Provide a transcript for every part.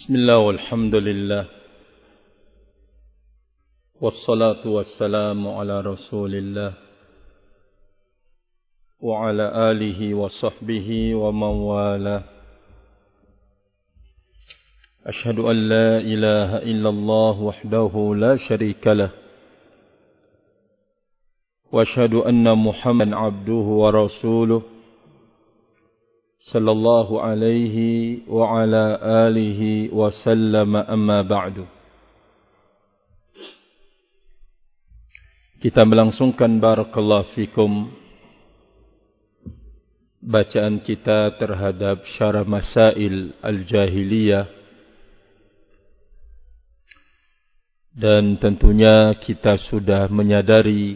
بسم الله والحمد لله والصلاة والسلام على رسول الله وعلى آله وصحبه ومن والاه. أشهد أن لا إله إلا الله وحده لا شريك له وأشهد أن محمدا عبده ورسوله صلى الله عليه وعلى آله وسلم. أما بعد. Kita melangsungkan barakallahu fikum bacaan kita terhadap syarah masail al-jahiliyah, dan tentunya kita sudah menyadari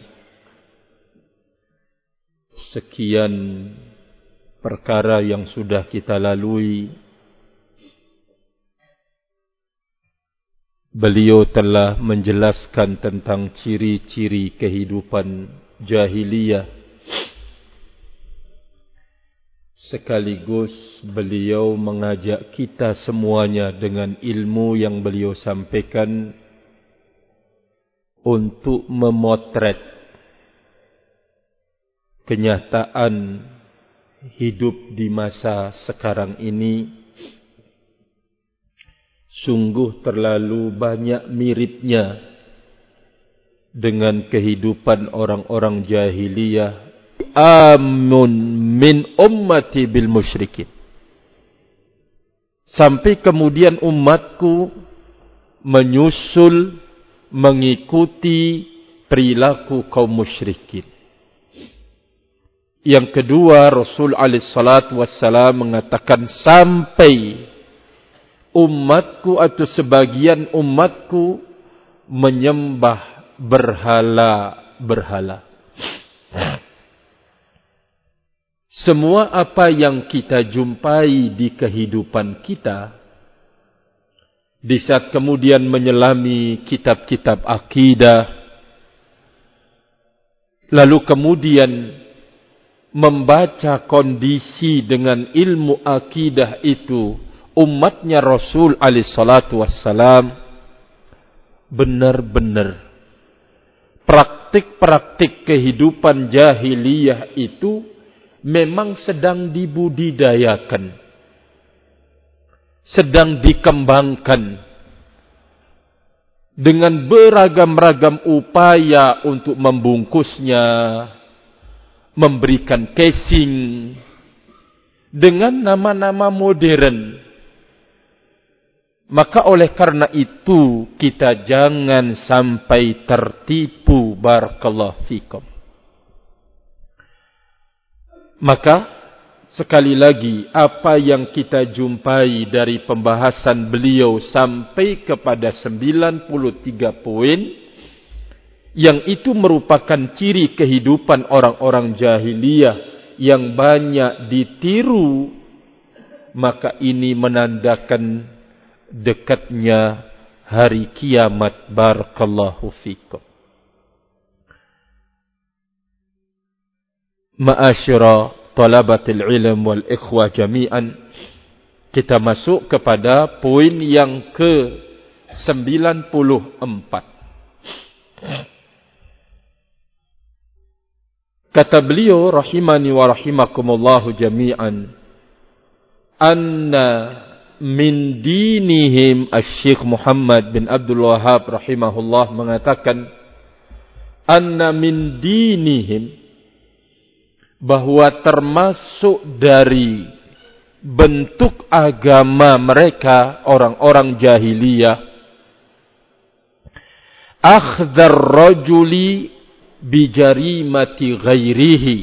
sekian perkara yang sudah kita lalui. Beliau telah menjelaskan tentang ciri-ciri kehidupan jahiliyah. Sekaligus beliau mengajak kita semuanya dengan ilmu yang beliau sampaikan untuk memotret kenyataan hidup di masa sekarang ini. Sungguh terlalu banyak miripnya dengan kehidupan orang-orang jahiliyah. Amun min ummati bil musyrikin. Sampai kemudian umatku menyusul mengikuti perilaku kaum musyrikin. Yang kedua, Rasul alaihi salatu wassalam mengatakan sampai umatku atau sebagian umatku menyembah berhala-berhala. Semua apa yang kita jumpai di kehidupan kita, di saat kemudian menyelami kitab-kitab akidah, lalu kemudian membaca kondisi dengan ilmu akidah itu, umatnya Rasul alaihi salatu wassalam, benar-benar praktik-praktik kehidupan jahiliyah itu memang sedang dibudidayakan, sedang dikembangkan dengan beragam-ragam upaya untuk membungkusnya, memberikan casing dengan nama-nama modern. Maka oleh karena itu kita jangan sampai tertipu, barakallahu fikum. Maka sekali lagi apa yang kita jumpai dari pembahasan beliau sampai kepada 93 poin, yang itu merupakan ciri kehidupan orang-orang jahiliyah yang banyak ditiru, maka ini menandakan dekatnya hari kiamat, barakallahu fikum. Ma'asyira talabatil ilm wal ikhwah jami'an, kita masuk kepada poin yang ke-94. Kata beliau rahimani wa rahimakumullahu jami'an, anna min dinihim, Asy-Syaikh Muhammad bin Abdul Wahhab rahimahullah mengatakan, anna min dinihim, bahwa termasuk dari bentuk agama mereka orang-orang jahiliyah, akhdhar rajuli bijarimati ghairihi,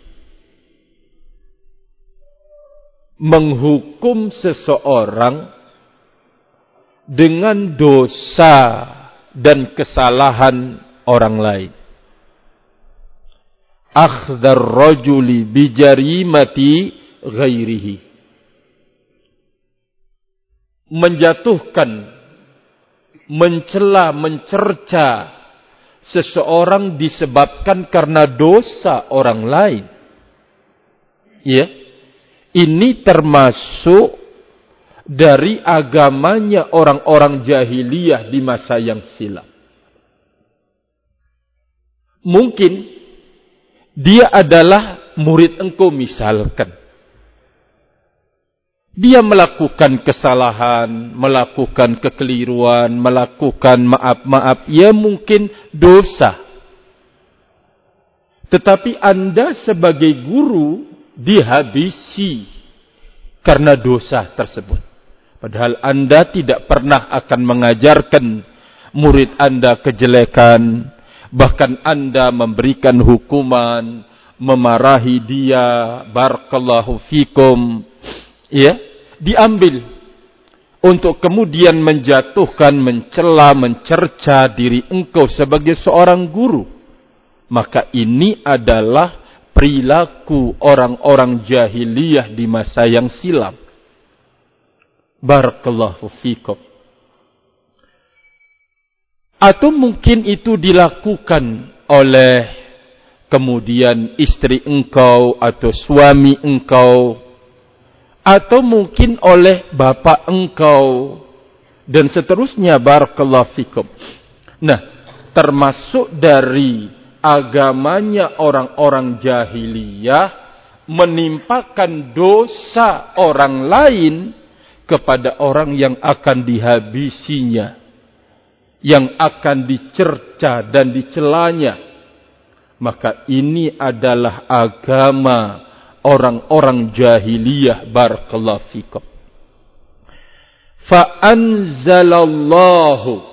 menghukum seseorang dengan dosa dan kesalahan orang lain. Akhdhar rajuli bijarimati ghairihi, menjatuhkan, mencela, mencerca seseorang disebabkan karena dosa orang lain. Ya, ini termasuk dari agamanya orang-orang jahiliyah di masa yang silam. Mungkin dia adalah murid engkau misalkan. Dia melakukan kesalahan, melakukan kekeliruan, melakukan maaf-maaf, ya mungkin dosa. Tetapi Anda sebagai guru dihabisi karena dosa tersebut. Padahal Anda tidak pernah akan mengajarkan murid Anda kejelekan. Bahkan Anda memberikan hukuman, memarahi dia, barakallahu fikum. Ya, diambil untuk kemudian menjatuhkan, mencela, mencerca diri engkau sebagai seorang guru. Maka ini adalah perilaku orang-orang jahiliyah di masa yang silam. Barakallahu fikum. Atau mungkin itu dilakukan oleh kemudian istri engkau atau suami engkau, atau mungkin oleh bapak engkau, dan seterusnya. Barakallahu fikum. Nah, termasuk dari agamanya orang-orang jahiliyah menimpakan dosa orang lain kepada orang yang akan dihabisinya, yang akan dicerca dan dicelanya. Maka ini adalah agama orang-orang jahiliyah. Barakallahu fikum. Fa'anzalallahu,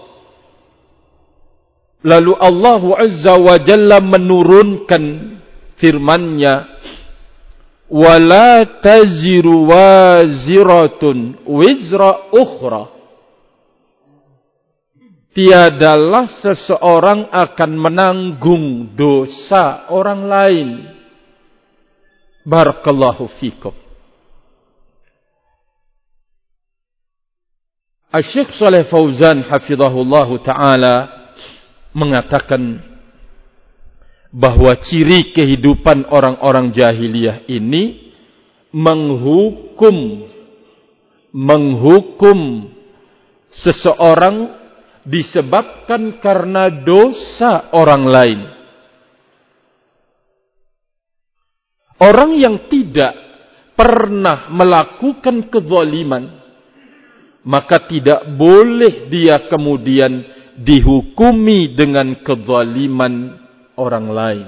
lalu Allah Azza wa Jalla menurunkan firman-Nya, wala taziru waziratun wizra ukhra. Tiadalah seseorang akan menanggung dosa orang lain. Barakallahu fikum. Asy-Syaikh Shalih Fauzan hafizahullahu taala mengatakan bahwa ciri kehidupan orang-orang jahiliyah ini menghukum seseorang disebabkan karena dosa orang lain. Orang yang tidak pernah melakukan kezaliman, maka tidak boleh dia kemudian dihukumi dengan kezaliman orang lain.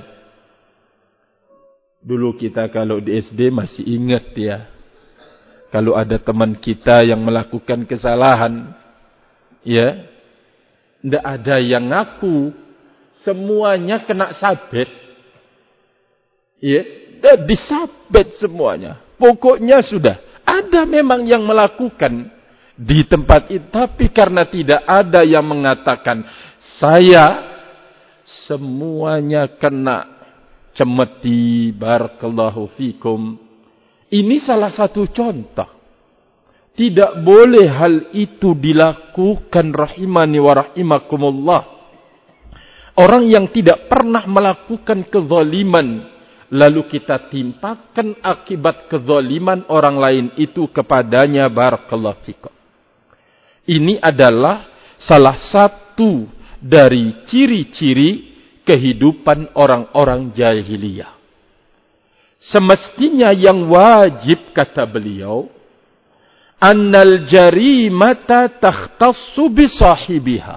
Dulu kita kalau di SD masih ingat ya, kalau ada teman kita yang melakukan kesalahan, ya, tidak ada yang ngaku, semuanya kena sabet, ya, disabet semuanya. Pokoknya sudah ada memang yang melakukan di tempat itu, tapi karena tidak ada yang mengatakan saya semuanya kena cemeti. Barakallahu fikum. Ini salah satu contoh. Tidak boleh hal itu dilakukan, rahimani wa rahimakumullah. Orang yang tidak pernah melakukan kezaliman, lalu kita timpakan akibat kezaliman orang lain itu kepadanya. Barakallahu fikum. Ini adalah salah satu dari ciri-ciri kehidupan orang-orang jahiliyah. Semestinya yang wajib, kata beliau, annal jarimata takhtassu bi sahibiha.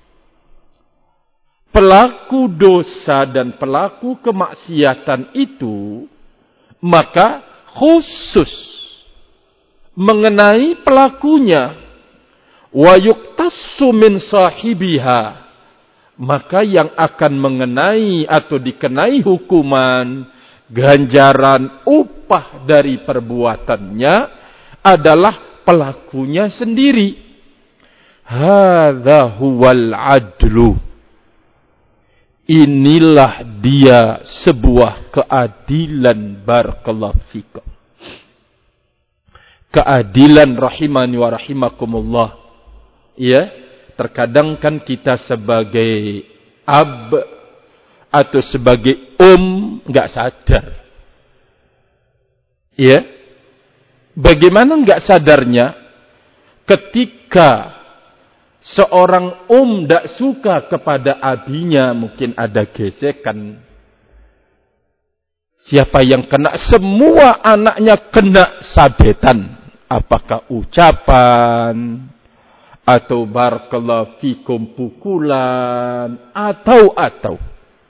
Pelaku dosa dan pelaku kemaksiatan itu maka khusus mengenai pelakunya. Wa yuqtassu min sahibiha, maka yang akan mengenai atau dikenai hukuman, ganjaran, upah dari perbuatannya adalah pelakunya sendiri. Hadza huwal adlu. Inilah dia sebuah keadilan. Barakallahu fikum. Keadilan, rahimani wa rahimakumullah. Ya, terkadang kan kita sebagai ab atau sebagai enggak sadar. Ya, bagaimana enggak sadarnya? ketika seorang tidak suka kepada abinya, mungkin ada gesekan. Siapa yang kena? Semua anaknya kena sabetan. Apakah ucapan, atau barakallahu fikum pukulan, atau.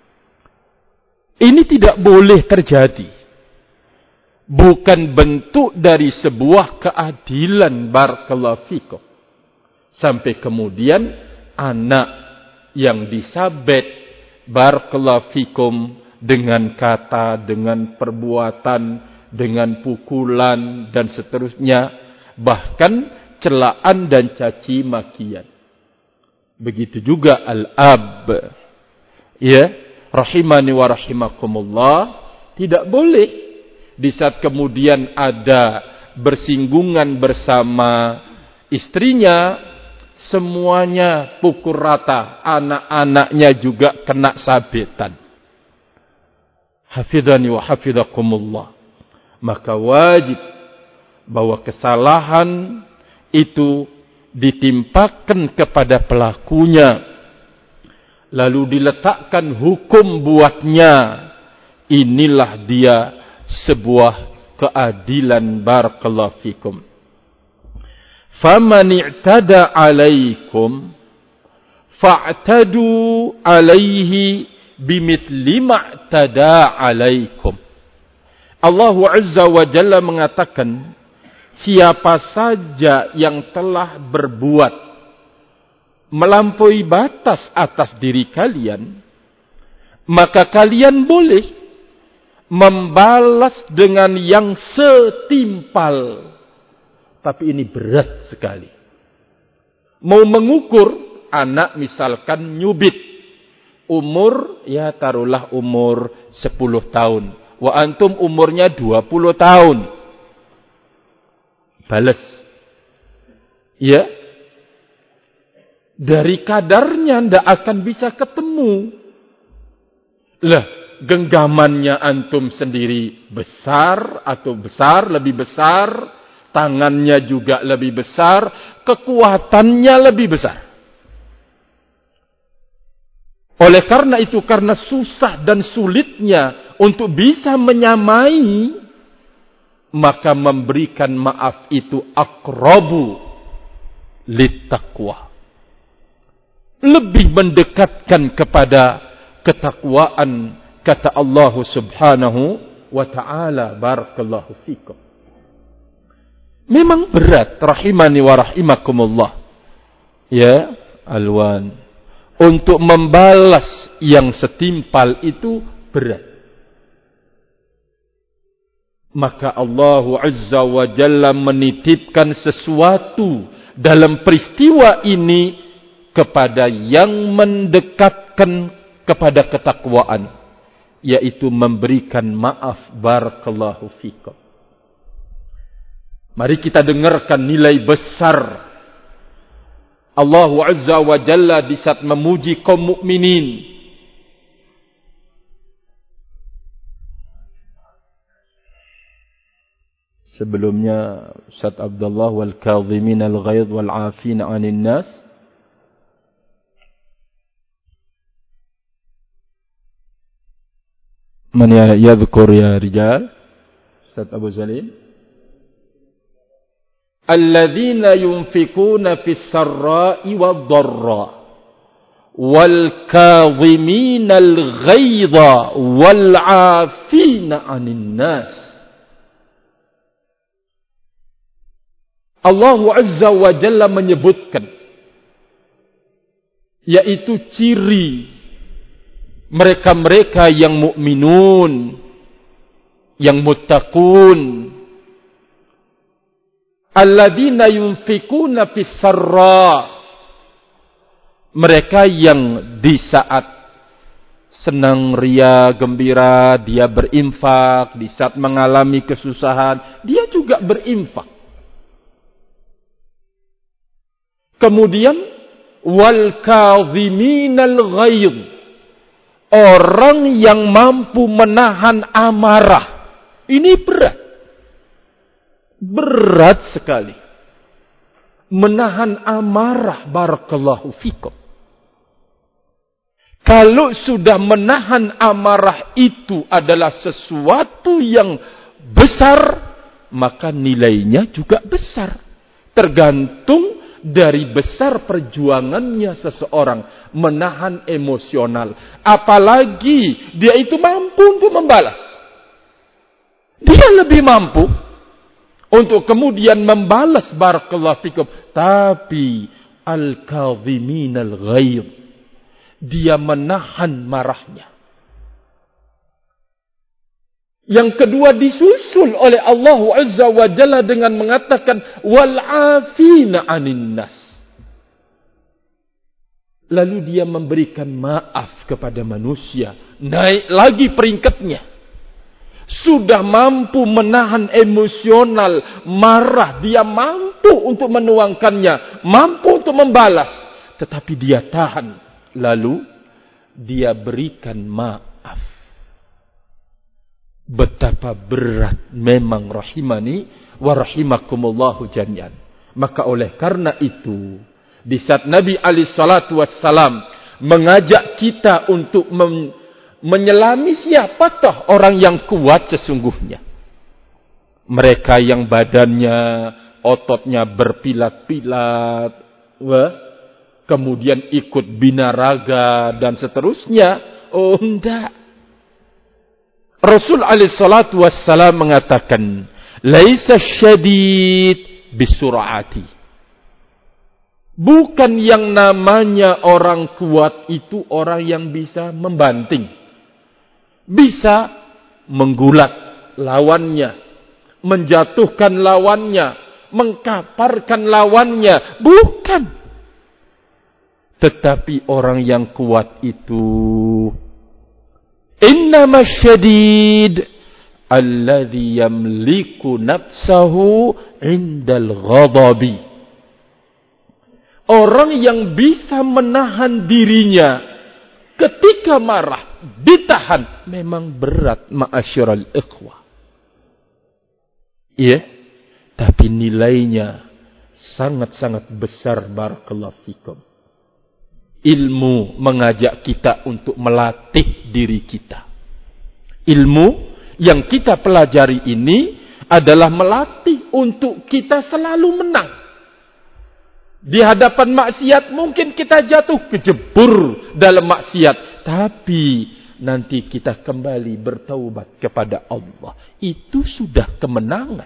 Ini tidak boleh terjadi. Bukan bentuk dari sebuah keadilan, barakallahu fikum. Sampai kemudian anak yang disabet, barakallahu fikum, dengan kata, dengan perbuatan, dengan pukulan dan seterusnya, bahkan celaan dan caci makian. Begitu juga al-ab, ya, rahimani wa rahimakumullah, tidak boleh di saat kemudian ada bersinggungan bersama istrinya, semuanya pukul rata, anak-anaknya juga kena sabetan. Hafidhani wa hafidhakumullah. Maka wajib bahwa kesalahan itu ditimpakan kepada pelakunya, lalu diletakkan hukum buatnya. Inilah dia sebuah keadilan, barakallahu fikum. Faman i'tada 'alaikum fa'tadu 'alaihi bimithli ma'tada 'alaikum. Allah Azza wa Jalla mengatakan, siapa saja yang telah berbuat melampaui batas atas diri kalian, maka kalian boleh membalas dengan yang setimpal. Tapi ini berat sekali. Mau mengukur anak misalkan nyubit, umur, ya taruhlah umur 10 tahun. Wa antum umurnya 20 tahun. Balas. Ya. Dari kadarnya ndak akan bisa ketemu. Lah, genggamannya antum sendiri besar atau besar, lebih besar, tangannya juga lebih besar, kekuatannya lebih besar. Oleh karena itu, karena susah dan sulitnya untuk bisa menyamai, maka memberikan maaf itu aqrabu littaqwa. Lebih mendekatkan kepada ketakwaan, kata Allah Subhanahu wa ta'ala. Barakallahu fikum. Memang berat, rahimani wa rahimakumullah, ya Alwan, untuk membalas yang setimpal itu berat. Maka Allah Azza wa Jalla menitipkan sesuatu dalam peristiwa ini kepada yang mendekatkan kepada ketakwaan, yaitu memberikan maaf. Barakallahu fikum. Mari kita dengarkan nilai besar Allah Azza wa Jalla di saat memuji kaum mukminin. Sebelumnya Ustaz Abdullah wal kadhimin al ghaidh wal 'afin 'anil nas. Man yadhkur ya rijal? Ustaz Abu Zalim. Alladzina yunfikuna fis sarra'i wad dharra wal kadhimina al ghaidha wal 'afina 'anil nas. Allah Azza wa Jalla menyebutkan, yaitu ciri mereka-mereka yang mukminun, yang muttaqun. Alladzina yunfikuna fis sarra, mereka yang di saat senang, ria, gembira, dia berinfak. Di saat mengalami kesusahan, dia juga berinfak. Kemudian wal kadhiminal ghaidh, orang yang mampu menahan amarah. Ini berat. Berat sekali. menahan amarah, barakallahu fikum. Kalau sudah menahan amarah itu adalah sesuatu yang besar, maka nilainya juga besar. Tergantung dari besar perjuangannya seseorang menahan emosional. Apalagi dia itu mampu untuk membalas. Dia lebih mampu untuk kemudian membalas, barakallahu fikum. Tapi al-kadhiminal ghaidh, dia menahan marahnya. Yang kedua disusul oleh Allah Azza wa Jalla dengan mengatakan wal 'afina 'anil nas. Lalu dia memberikan maaf kepada manusia. Naik lagi peringkatnya. Sudah mampu menahan emosional, marah, dia mampu untuk menuangkannya, mampu untuk membalas, tetapi dia tahan. Lalu dia berikan maaf. Betapa berat memang, rahimani wa rahimakumullahu jami'an. Maka oleh karena itu, di saat Nabi alaihi salatu wassalam mengajak kita untuk menyelami siapakah orang yang kuat sesungguhnya. Mereka yang badannya, ototnya berpilat-pilat, kemudian ikut binaraga dan seterusnya. Oh, enggak. Rasul alaihi salatu wassalam mengatakan, laisa syadid bisur'ati. Bukan yang namanya orang kuat itu orang yang bisa membanting, bisa menggulat lawannya, menjatuhkan lawannya, mengkaparkan lawannya. Bukan. Tetapi orang yang kuat itu, innama syadid alladhi yamliku nafsahu indal ghadabi. Orang yang bisa menahan dirinya ketika marah, ditahan, memang berat, ma'asyiral ikhwah. Iya, tapi nilainya sangat-sangat besar, barakallahu fikum. Ilmu mengajak kita untuk melatih diri kita. Ilmu yang kita pelajari ini adalah melatih untuk kita selalu menang. Di hadapan maksiat mungkin kita jatuh kejebur dalam maksiat, tapi nanti kita kembali bertaubat kepada Allah. Itu sudah kemenangan.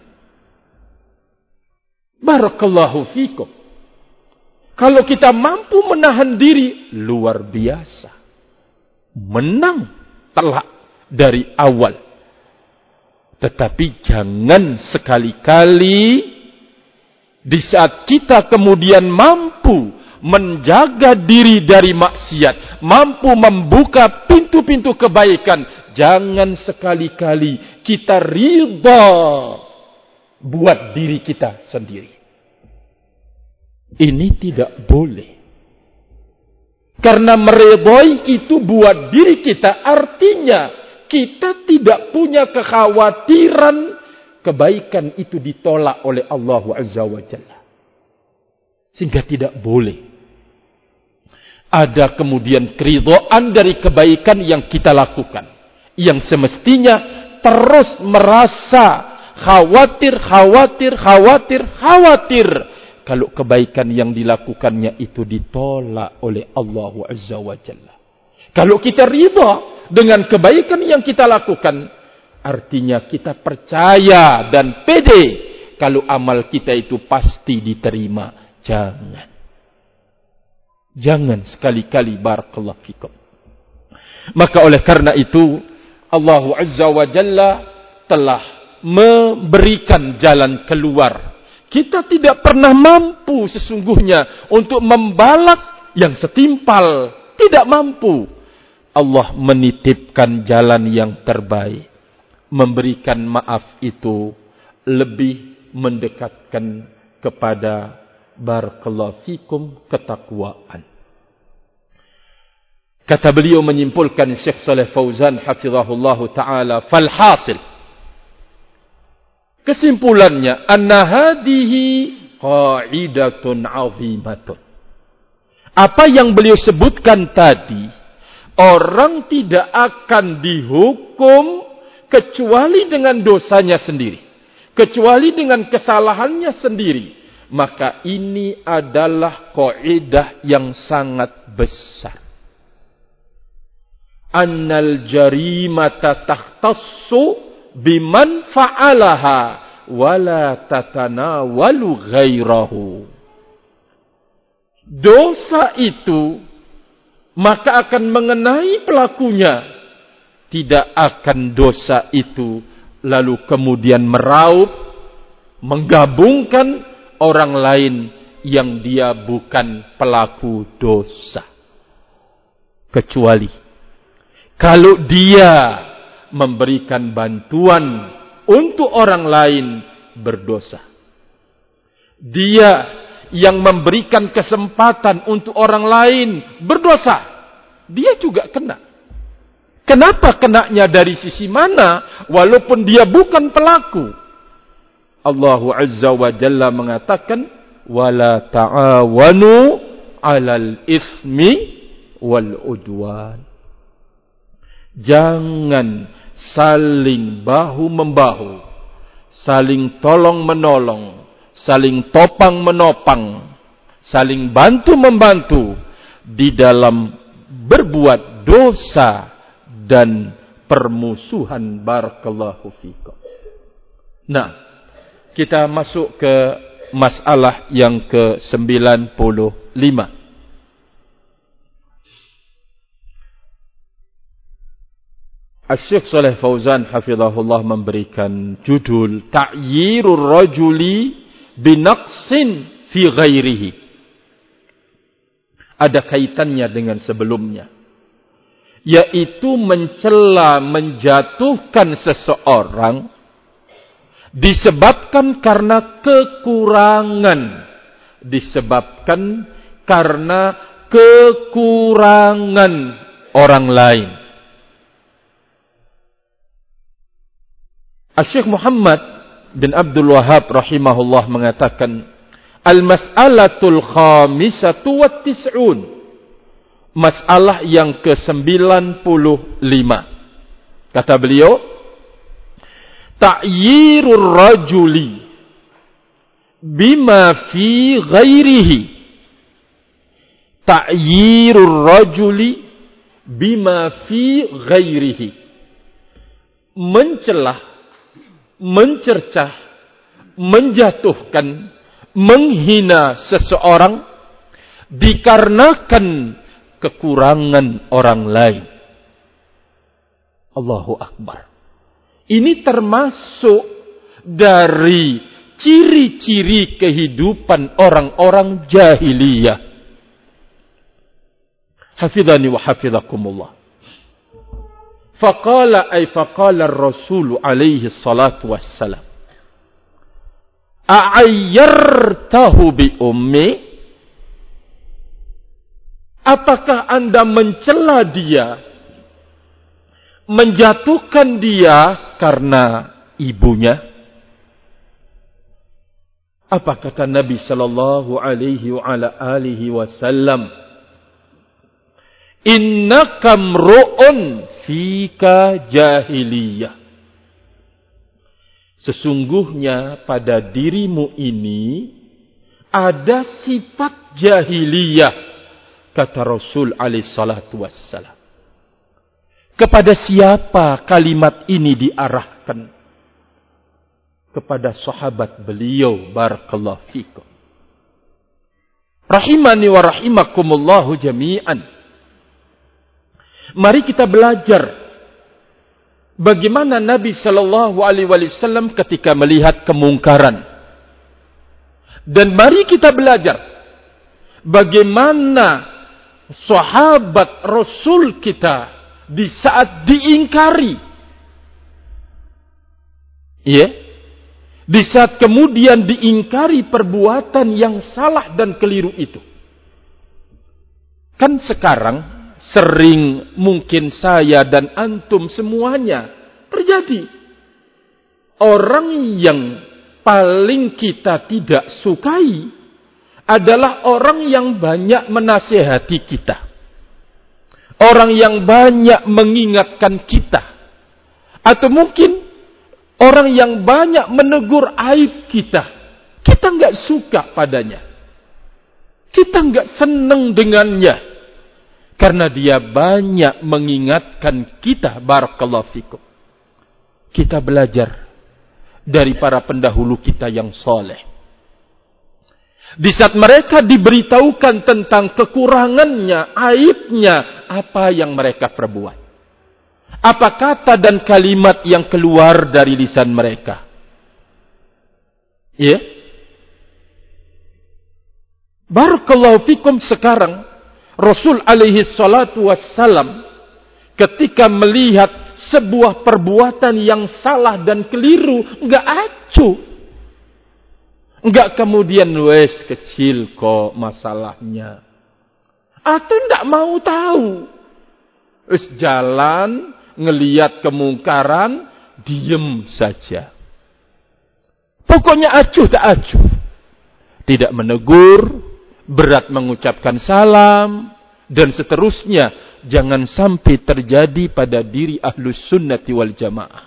Barakallahu fikum. Kalau kita mampu menahan diri, luar biasa. Menang telak dari awal. Tetapi jangan sekali-kali di saat kita kemudian mampu menjaga diri dari maksiat, mampu membuka pintu-pintu kebaikan, jangan sekali-kali kita ridha buat diri kita sendiri. Ini tidak boleh. Karena meridhai itu buat diri kita, artinya kita tidak punya kekhawatiran kebaikan itu ditolak oleh Allah Azza wa Jalla. Sehingga tidak boleh ada kemudian keridhaan dari kebaikan yang kita lakukan, yang semestinya terus merasa khawatir kalau kebaikan yang dilakukannya itu ditolak oleh Allah Azza wa Jalla. Kalau kita ridha dengan kebaikan yang kita lakukan, artinya kita percaya dan pede kalau amal kita itu pasti diterima. Jangan sekali-kali, barakallahu fikum. Maka oleh karena itu Allah Azza wa Jalla telah memberikan jalan keluar. Kita tidak pernah mampu sesungguhnya untuk membalas yang setimpal. Tidak mampu. Allah menitipkan jalan yang terbaik. Memberikan maaf itu lebih mendekatkan kepada, barakallahu fikum, ketakwaan. Kata beliau menyimpulkan, Syekh Shalih Fauzan hafizahullahu ta'ala, falhasil, kesimpulannya, anna hadihi qa'idatun 'azimatun. Apa yang beliau sebutkan tadi, orang tidak akan dihukum kecuali dengan dosanya sendiri, kecuali dengan kesalahannya sendiri. Maka ini adalah kaidah yang sangat besar. Annal jarimata takhtassu biman fa'alaha wala tatanawalu ghairahu. Dosa itu maka akan mengenai pelakunya. Tidak akan dosa itu lalu kemudian meraup, menggabungkan orang lain yang dia bukan pelaku dosa. Kecuali kalau dia memberikan bantuan untuk orang lain berdosa. Dia yang memberikan kesempatan untuk orang lain berdosa, dia juga kena. Kenapa kenanya dari sisi mana? Walaupun dia bukan pelaku. Allah Azza wa Jalla mengatakan, wala ta'awanu 'alal ismi wal udwan. Jangan saling bahu-membahu, saling tolong-menolong, saling topang-menopang, saling bantu-membantu di dalam berbuat dosa dan permusuhan. Barakallahu fikum. Nah, kita masuk ke masalah yang ke-95. Syekh Shalih Fauzan hafizahullah memberikan judul Ta'yirur rajuli binaqsin fi ghairihi. Ada kaitannya dengan sebelumnya, yaitu mencela, menjatuhkan seseorang disebabkan karena kekurangan, disebabkan karena kekurangan orang lain. Syekh Muhammad bin Abdul Wahhab rahimahullah mengatakan, Al-mas'alatul khamisatu wat tis'un. Masalah yang ke-95. Kata beliau, ta'yirur rajuli bima fi ghairihi. Ta'yirur rajuli bima fi ghairihi. Mencelah, mencercah, menjatuhkan, menghina seseorang dikarenakan kekurangan orang lain. Allahu Akbar. Ini termasuk dari ciri-ciri kehidupan orang-orang jahiliyah. Hafidhani wa hafidhakumullah. Faqala ar-Rasul alaihi salatu wassalam, a'ayyartahu bi ummi? Apakah Anda mencela dia, menjatuhkan dia karena ibunya? Apa kata Nabi sallallahu alaihi wa ala alihi wasallam? Innaka mru'un fika jahiliyah. Sesungguhnya pada dirimu ini ada sifat jahiliyah, kata Rasul alaihi salatu wassalam. Kepada siapa kalimat ini diarahkan? Kepada sahabat beliau, barakallahu fikum. Rahimani wa rahimakumullahu jami'an. Mari kita belajar bagaimana Nabi sallallahu alaihi wasallam ketika melihat kemungkaran. Dan mari kita belajar bagaimana sahabat Rasul kita di saat diingkari. Ya. Di saat kemudian diingkari perbuatan yang salah dan keliru itu. Kan sekarang sering mungkin saya dan antum semuanya terjadi. Orang yang paling kita tidak sukai adalah orang yang banyak menasihati kita. Orang yang banyak mengingatkan kita. Atau mungkin orang yang banyak menegur aib kita. Kita enggak suka padanya. Kita enggak senang dengannya. Karena dia banyak mengingatkan kita. Barakallahu fikum. Kita belajar dari para pendahulu kita yang soleh. Di saat mereka diberitahukan tentang kekurangannya, aibnya, apa yang mereka perbuat. Apa kata dan kalimat yang keluar dari lisan mereka. Ya. Barakallahu fikum. Sekarang Rasul alaihi salatu wassalam ketika melihat sebuah perbuatan yang salah dan keliru, enggak acuh. Enggak kemudian, wes kecil kok masalahnya. Atau enggak mau tahu. Wes jalan, ngelihat kemungkaran, diem saja. Pokoknya acuh tak acuh. Tidak menegur, berat mengucapkan salam, dan seterusnya. Jangan sampai terjadi pada diri ahlus sunnati wal jamaah.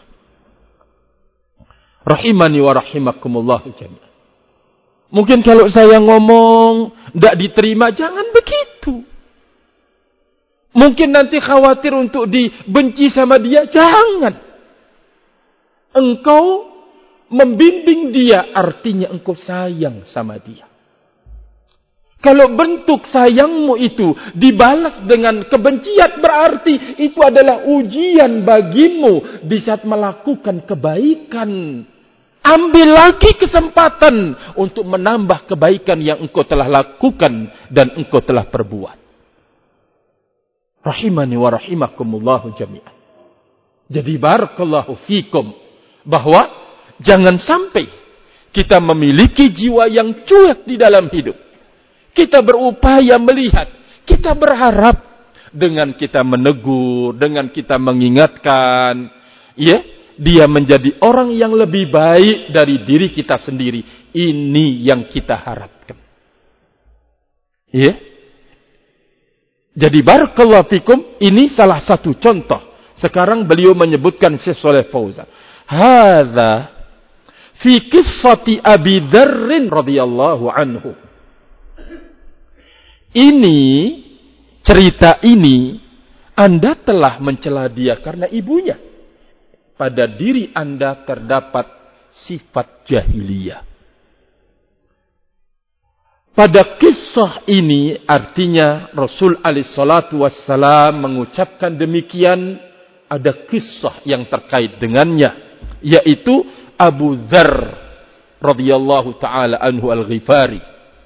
Rahimani wa rahimakumullah jami'an. Mungkin kalau saya ngomong tidak diterima, jangan begitu. Mungkin nanti khawatir untuk dibenci sama dia, jangan. Engkau membimbing dia, artinya engkau sayang sama dia. Kalau bentuk sayangmu itu dibalas dengan kebencian, berarti itu adalah ujian bagimu di saat melakukan kebaikan. Ambil lagi kesempatan untuk menambah kebaikan yang engkau telah lakukan dan engkau telah perbuat. Rahimani wa rahimakumullahu jami'an. Jadi barakallahu fikum, bahwa jangan sampai kita memiliki jiwa yang cuek di dalam hidup. Kita berupaya melihat, kita berharap dengan kita menegur, dengan kita mengingatkan, ya, dia menjadi orang yang lebih baik dari diri kita sendiri. Ini yang kita harapkan. Ya. Jadi barakallahu fikum, ini salah satu contoh. Sekarang beliau menyebutkan Syekh Shalih Fauzan. Hadza fi qissati Abi Dzar radhiyallahu anhu. Ini, cerita ini, Anda telah mencela dia karena ibunya. Pada diri Anda terdapat sifat jahiliyah. Pada kisah ini, artinya Rasul alaihi salatu wassalam mengucapkan demikian, ada kisah yang terkait dengannya, yaitu Abu Dzar radhiyallahu taala anhu al-Ghifari.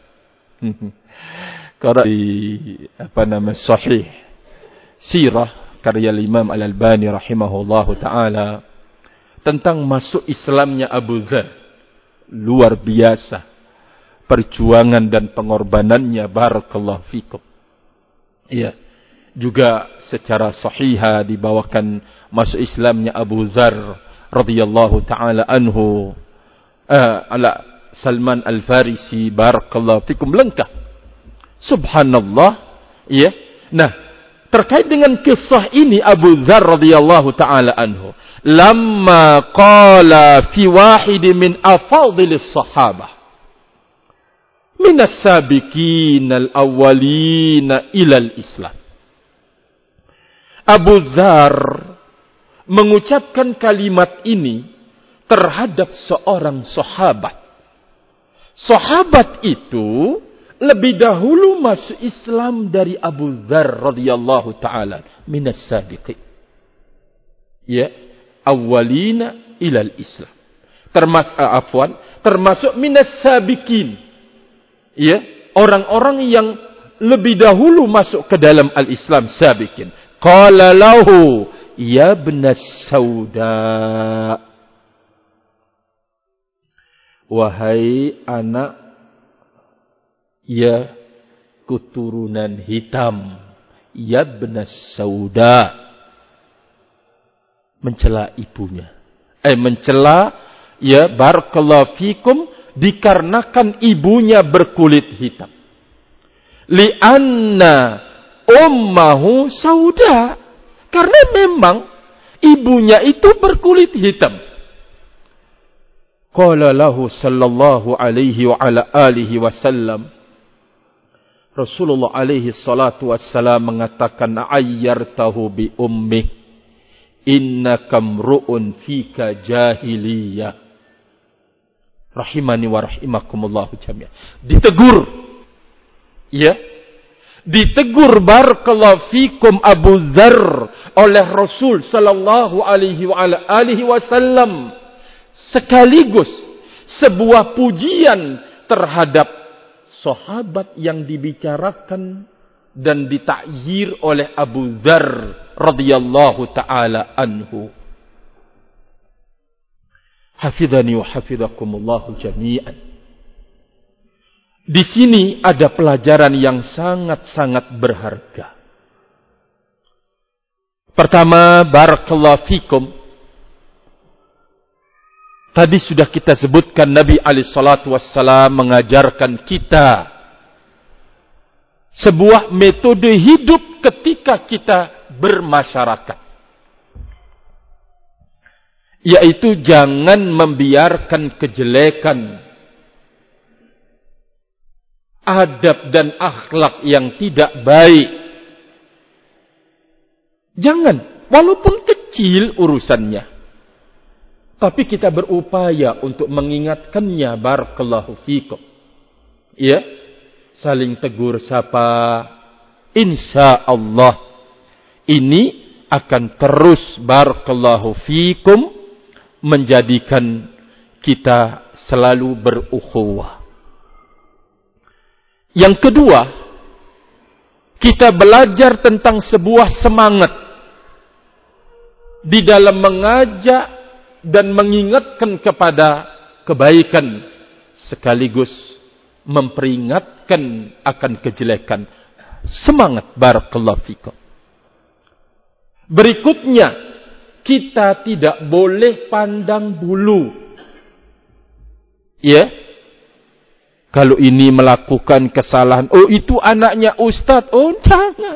Karena di Sahih Sirah karya Imam Al-Albani rahimahullahu taala tentang masuk Islamnya Abu Dzar, luar biasa perjuangan dan pengorbanannya, barakallahu fikum. Iya, juga secara sahihah dibawakan masuk Islamnya Abu Dzar radhiyallahu taala anhu ala Salman Al-Farisi, barakallahu fikum, lengkap. Subhanallah, ya. Nah, terkait dengan kisah ini Abu Dzar radhiyallahu taala anhu, lamma qala fi wahid min afadilis sahabah min as-sabiqin al-awwalin ila al-Islam. Abu Dzar mengucapkan kalimat ini terhadap seorang sahabat. Sahabat itu lebih dahulu masuk Islam dari Abu Dzar radhiyallahu taala minas sabiqin. Ya, awwalina ilal Islam. Termasuk minas sabiqin. Ya, orang-orang yang lebih dahulu masuk ke dalam al-Islam, sabiqin. Qala lahu ya ibnas sauda. Wahai anak, ya keturunan hitam, ya ibnas sauda, mencela ibunya, mencela ya barakallahu fikum, dikarenakan ibunya berkulit hitam. Li'anna ummahu sauda, karena memang ibunya itu berkulit hitam. Qala lahu sallallahu alaihi wa ala alihi wasallam, Rasulullah alaihi salatu wassalam mengatakan, ayyartahu bi ummih, innaka mru'un fika jahiliyah. Rahimani wa rahimakumullahu jami'an. Ditegur, ya, ditegur barakallahu fikum Abu Dzar oleh Rasul sallallahu alaihi wa ala alihi wasallam, sekaligus sebuah pujian terhadap sahabat yang dibicarakan dan ditakyir oleh Abu Dzar radhiyallahu taala anhu. Hafidhani wa hafidhakumullahu jami'an. Di sini ada pelajaran yang sangat-sangat berharga. Pertama, barakallahu fikum, tadi sudah kita sebutkan Nabi alaihi salatu wassalam mengajarkan kita sebuah metode hidup ketika kita bermasyarakat, yaitu jangan membiarkan kejelekan, adab dan akhlak yang tidak baik. Jangan, walaupun kecil urusannya, tapi kita berupaya untuk mengingatkannya, barakallahu fikum. Ya, saling tegur sapa, insya Allah ini akan terus barakallahu fikum menjadikan kita selalu berukhuwah. Yang kedua, kita belajar tentang sebuah semangat di dalam mengajak dan mengingatkan kepada kebaikan, sekaligus memperingatkan akan kejelekan. Semangat, barakallahu fikum. Berikutnya, kita tidak boleh pandang bulu. Ya, kalau ini melakukan kesalahan, oh itu anaknya ustaz, oh jangan.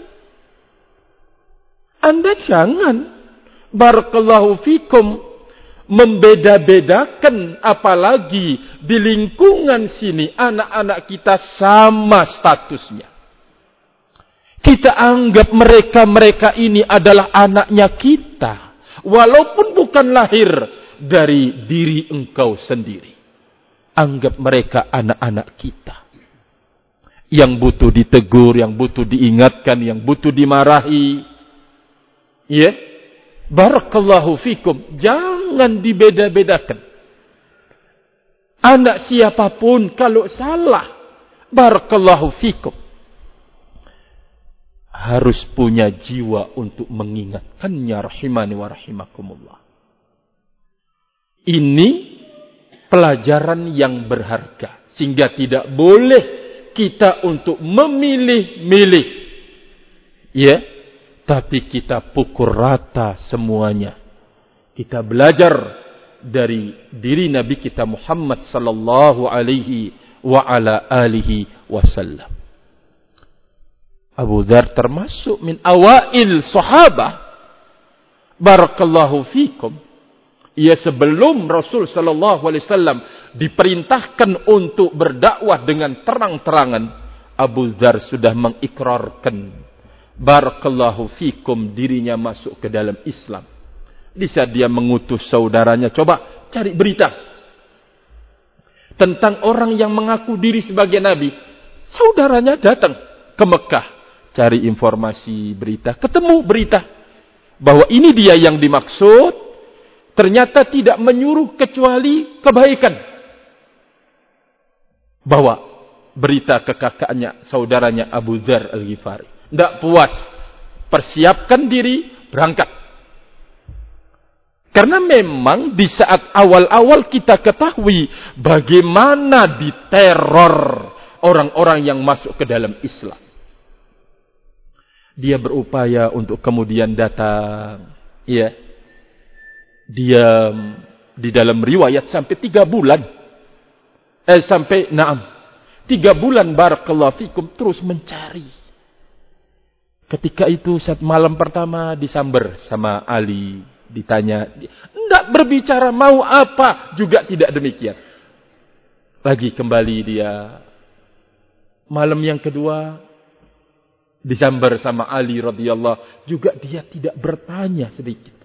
Anda jangan, barakallahu fikum, membeda-bedakan, apalagi di lingkungan sini anak-anak kita sama statusnya. Kita anggap mereka-mereka ini adalah anaknya kita, walaupun bukan lahir dari diri engkau sendiri. Anggap mereka anak-anak kita, yang butuh ditegur, yang butuh diingatkan, yang butuh dimarahi. Ya, barakallahu fikum, jangan dibeda-bedakan. Anak siapapun kalau salah, barakallahu fikum, harus punya jiwa untuk mengingatkannya, rahimani wa rahimakumullah. Ini pelajaran yang berharga, sehingga tidak boleh kita untuk memilih-milih, ya, tapi kita pukul rata semuanya. Kita belajar dari diri Nabi kita Muhammad sallallahu alaihi wa ala alihi wasallam. Abu Dzar termasuk min awail sahabah, barakallahu fikum. Ia sebelum Rasul sallallahu alaihi wasallam diperintahkan untuk berdakwah dengan terang-terangan, Abu Dzar sudah mengikrarkan, barakallahu fikum, dirinya masuk ke dalam Islam. Di saat dia mengutus saudaranya, coba cari berita tentang orang yang mengaku diri sebagai nabi. Saudaranya datang ke Mekah, cari informasi, berita, ketemu berita bahwa ini dia yang dimaksud. Ternyata tidak menyuruh kecuali kebaikan. Bawa berita ke kakaknya, saudaranya Abu Dzar Al-Ghifari. Tidak puas, persiapkan diri, berangkat. Karena memang di saat awal-awal kita ketahui bagaimana diteror orang-orang yang masuk ke dalam Islam. Dia berupaya untuk kemudian datang, ya, diam, Di dalam riwayat sampai 3 bulan. Sampai 3 bulan barakallahu fikum terus mencari. Ketika itu saat malam pertama disamber sama Ali, ditanya, enggak berbicara mau apa, juga tidak demikian. Lagi kembali dia. Malam yang kedua disamber sama Ali radhiyallahu, juga dia tidak bertanya sedikit.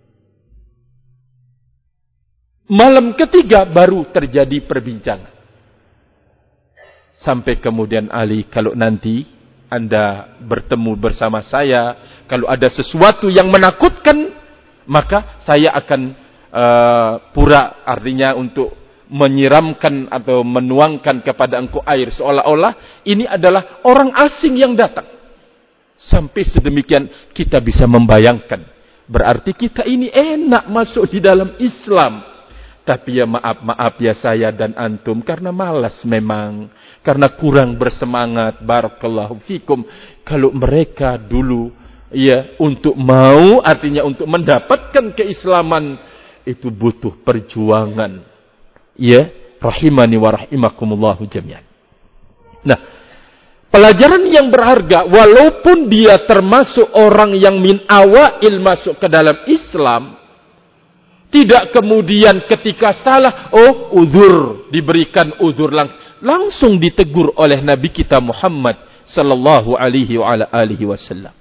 Malam ketiga baru terjadi perbincangan. Sampai kemudian Ali, kalau nanti Anda bertemu bersama saya, kalau ada sesuatu yang menakutkan, maka saya akan pura, artinya untuk menyiramkan atau menuangkan kepada engkau air, seolah-olah ini adalah orang asing yang datang. Sampai sedemikian kita bisa membayangkan, berarti kita ini enak masuk di dalam Islam. Tapi ya maaf ya saya dan antum, karena malas memang, karena kurang bersemangat, barakallahu fikum. Kalau mereka dulu ya untuk mau, artinya untuk mendapatkan keislaman, itu butuh perjuangan. Ya, rahimani wa rahimakumullahu jami'an. Nah, pelajaran yang berharga, walaupun dia termasuk orang yang min awail masuk ke dalam Islam, tidak kemudian ketika salah, uzur, diberikan uzur langsung ditegur oleh Nabi kita Muhammad sallallahu alaihi wasallam.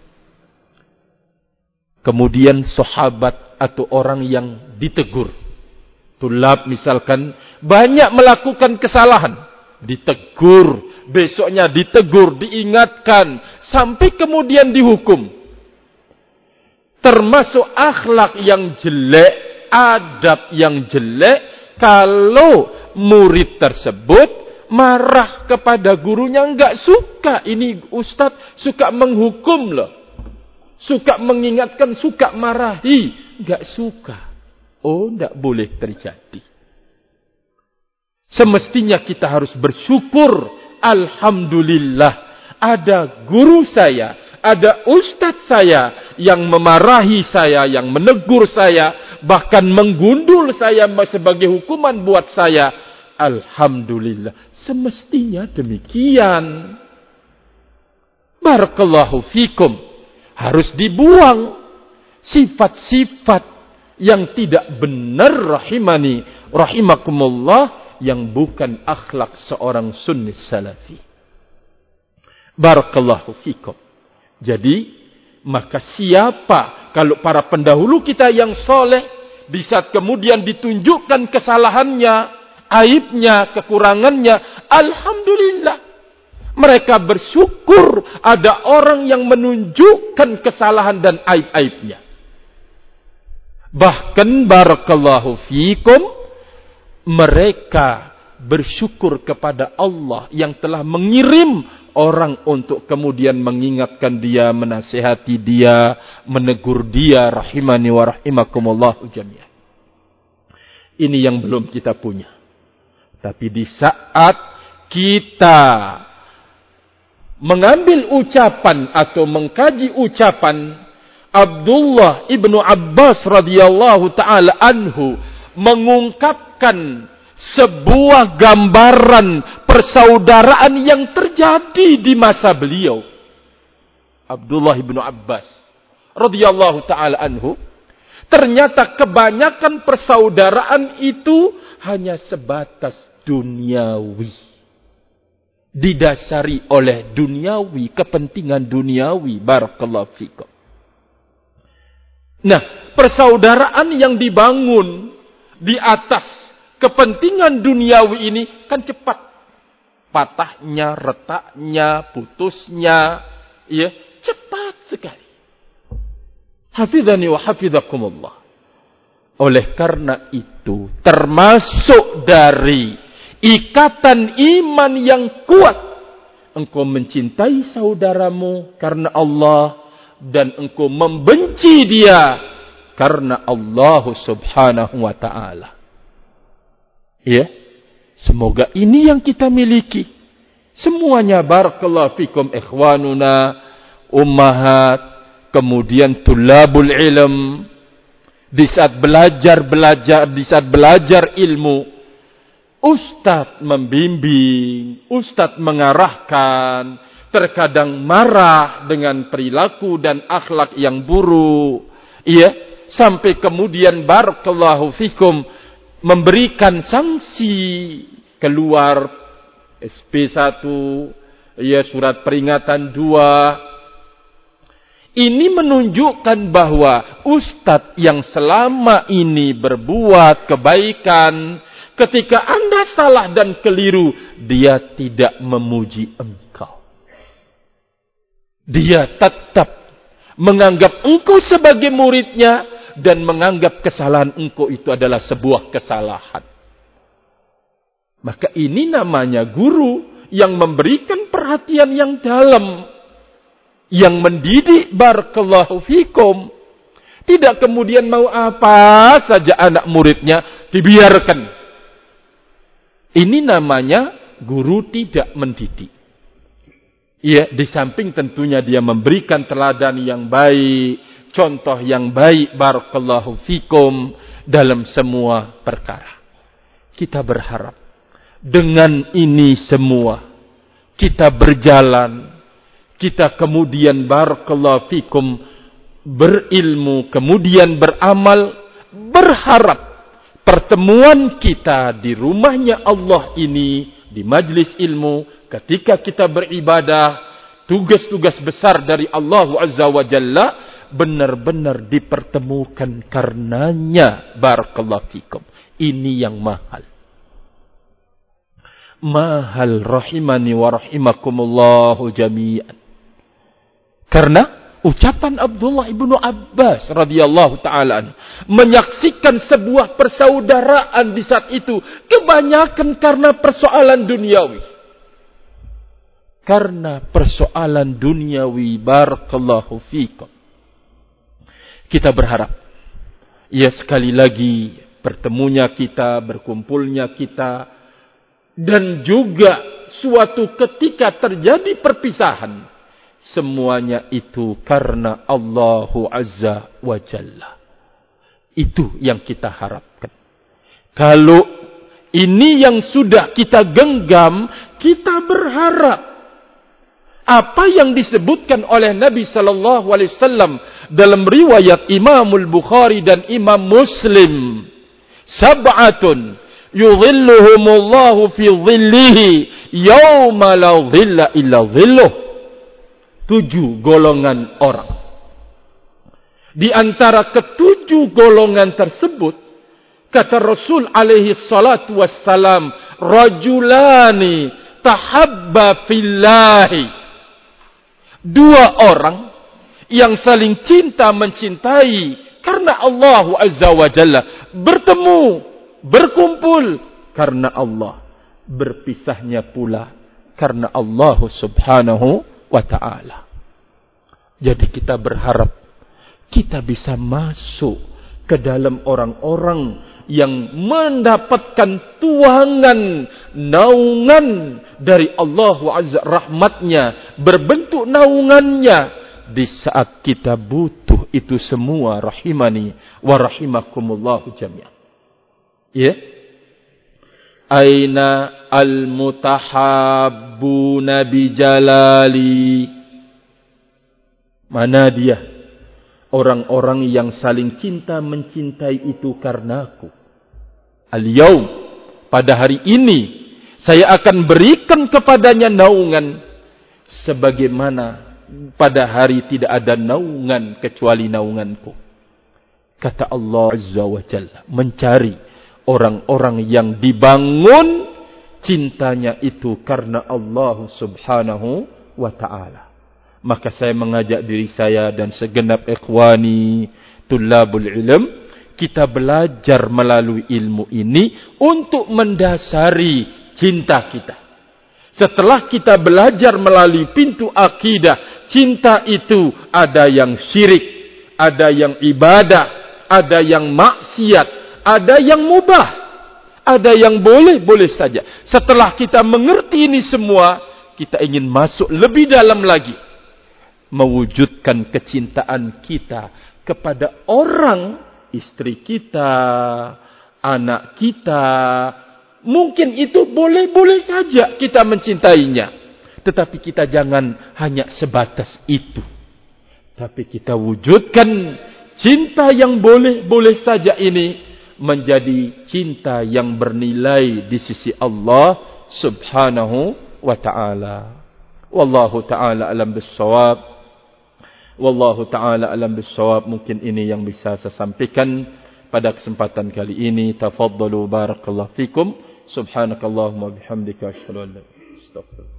Kemudian sahabat atau orang yang ditegur, tulab misalkan banyak melakukan kesalahan, ditegur, besoknya ditegur, diingatkan, sampai kemudian dihukum. Termasuk akhlak yang jelek, adab yang jelek, kalau murid tersebut marah kepada gurunya, enggak suka. Ini ustaz suka menghukum loh, suka mengingatkan, suka marahi, enggak suka. Enggak boleh terjadi. Semestinya kita harus bersyukur. Alhamdulillah, ada guru saya, ada ustaz saya yang memarahi saya, yang menegur saya, bahkan menggundul saya sebagai hukuman buat saya. Alhamdulillah, semestinya demikian. Barakallahu fikum. Harus dibuang sifat-sifat yang tidak benar, rahimani rahimakumullah, yang bukan akhlak seorang sunni salafi. Barakallahu fikum. Jadi, maka siapa, kalau para pendahulu kita yang soleh, di saat kemudian ditunjukkan kesalahannya, aibnya, kekurangannya, alhamdulillah, mereka bersyukur ada orang yang menunjukkan kesalahan dan aib-aibnya. Bahkan barakallahu fikum, mereka bersyukur kepada Allah yang telah mengirim orang untuk kemudian mengingatkan dia, menasihati dia, menegur dia, rahimani wa rahimakumullah jami'an. Ini yang belum kita punya. Tapi di saat kita mengambil ucapan atau mengkaji ucapan Abdullah ibnu Abbas radhiyallahu ta'ala anhu, mengungkapkan sebuah gambaran persaudaraan yang terjadi di masa beliau. Abdullah ibnu Abbas radhiyallahu ta'ala anhu, ternyata kebanyakan persaudaraan itu hanya sebatas duniawi. Didasari oleh duniawi, kepentingan duniawi. Barakallahu fikum. Nah, persaudaraan yang dibangun di atas kepentingan duniawi ini kan cepat. Patahnya, retaknya, putusnya, ya, cepat sekali. Hafidhani wa hafidhakumullah. Oleh karena itu, termasuk dari ikatan iman yang kuat, engkau mencintai saudaramu karena Allah, dan engkau membenci dia karena Allah subhanahu wa ta'ala. Ya, semoga ini yang kita miliki. Semuanya barakallahu fikum ikhwanuna, ummahat, kemudian tulabul ilm, Di saat belajar ilmu, ustadz membimbing, ustadz mengarahkan, terkadang marah dengan perilaku dan akhlak yang buruk. Sampai kemudian barakallahu fikum memberikan sanksi, keluar SP1, surat peringatan 2. Ini menunjukkan bahwa ustadz yang selama ini berbuat kebaikan, ketika Anda salah dan keliru, dia tidak memuji engkau. Dia tetap menganggap engkau sebagai muridnya dan menganggap kesalahan engkau itu adalah sebuah kesalahan. Maka ini namanya guru yang memberikan perhatian yang dalam, yang mendidik barakallahu fikum. Tidak kemudian mau apa saja anak muridnya dibiarkan. Ini namanya guru tidak mendidik. Di samping tentunya dia memberikan teladan yang baik, contoh yang baik barakallahu fikum dalam semua perkara. Kita berharap dengan ini semua kita berjalan, kita kemudian barakallahu fikum berilmu, kemudian beramal, berharap pertemuan kita di rumahnya Allah ini, di majlis ilmu, ketika kita beribadah, tugas-tugas besar dari Allah Azza wa Jalla benar-benar dipertemukan karenanya barakallahu fikum. Ini yang mahal. Mahal rahimani wa rahimakumullahu jami'an. Karena ucapan Abdullah ibnu Abbas radhiyallahu ta'ala menyaksikan sebuah persaudaraan di saat itu kebanyakan karena persoalan duniawi. Karena persoalan duniawi barakallahu fikum. Kita berharap sekali lagi bertemunya kita, berkumpulnya kita, dan juga suatu ketika terjadi perpisahan, semuanya itu karena Allahu Azza wa Jalla. Itu yang kita harapkan. Kalau ini yang sudah kita genggam, kita berharap apa yang disebutkan oleh Nabi sallallahu alaihi wasallam dalam riwayat Imamul Bukhari dan Imam Muslim, sab'atun yudhilluhumullahu fi dhillihi yauma la dhilla illa dhilluh. 7 golongan orang. Di antara ketujuh golongan tersebut, kata Rasul alaihi salatu wassalam, rajulani tahabba fillahi. 2 orang yang saling cinta mencintai karena Allah Azza wa Jalla, bertemu, berkumpul karena Allah, berpisahnya pula karena Allah Subhanahu wa ta'ala. Jadi kita berharap kita bisa masuk ke dalam orang-orang yang mendapatkan tuangan, naungan dari Allah Azza, rahmatnya berbentuk naungannya di saat kita butuh itu semua. Rahimani wa rahimakumullahu jami'an. Aina al-mutahabbuna bijalali. Mana dia orang-orang yang saling cinta mencintai itu karenaku. Al-yaum, pada hari ini saya akan berikan kepadanya naungan sebagaimana pada hari tidak ada naungan kecuali naunganku. Kata Allah Azza wa Jalla, mencari orang-orang yang dibangun cintanya itu karena Allah Subhanahu wa ta'ala. Maka saya mengajak diri saya dan segenap ikhwani tullabul ilm, kita belajar melalui ilmu ini untuk mendasari cinta kita. Setelah kita belajar melalui pintu akidah, cinta itu ada yang syirik, ada yang ibadah, ada yang maksiat, ada yang mubah, ada yang boleh-boleh saja. Setelah kita mengerti ini semua, kita ingin masuk lebih dalam lagi, mewujudkan kecintaan kita kepada orang istri kita, anak kita, mungkin itu boleh-boleh saja kita mencintainya. Tetapi kita jangan hanya sebatas itu. Tapi kita wujudkan cinta yang boleh-boleh saja ini menjadi cinta yang bernilai di sisi Allah Subhanahu wa ta'ala. Wallahu ta'ala alam bissawab. Wallahu ta'ala alam bissawab. Mungkin ini yang bisa saya sampaikan pada kesempatan kali ini. Tafaddalu barakallahu fikum. Subhanakallahumma bihamdika asyhadu an la ilaha illa anta astaghfiruka.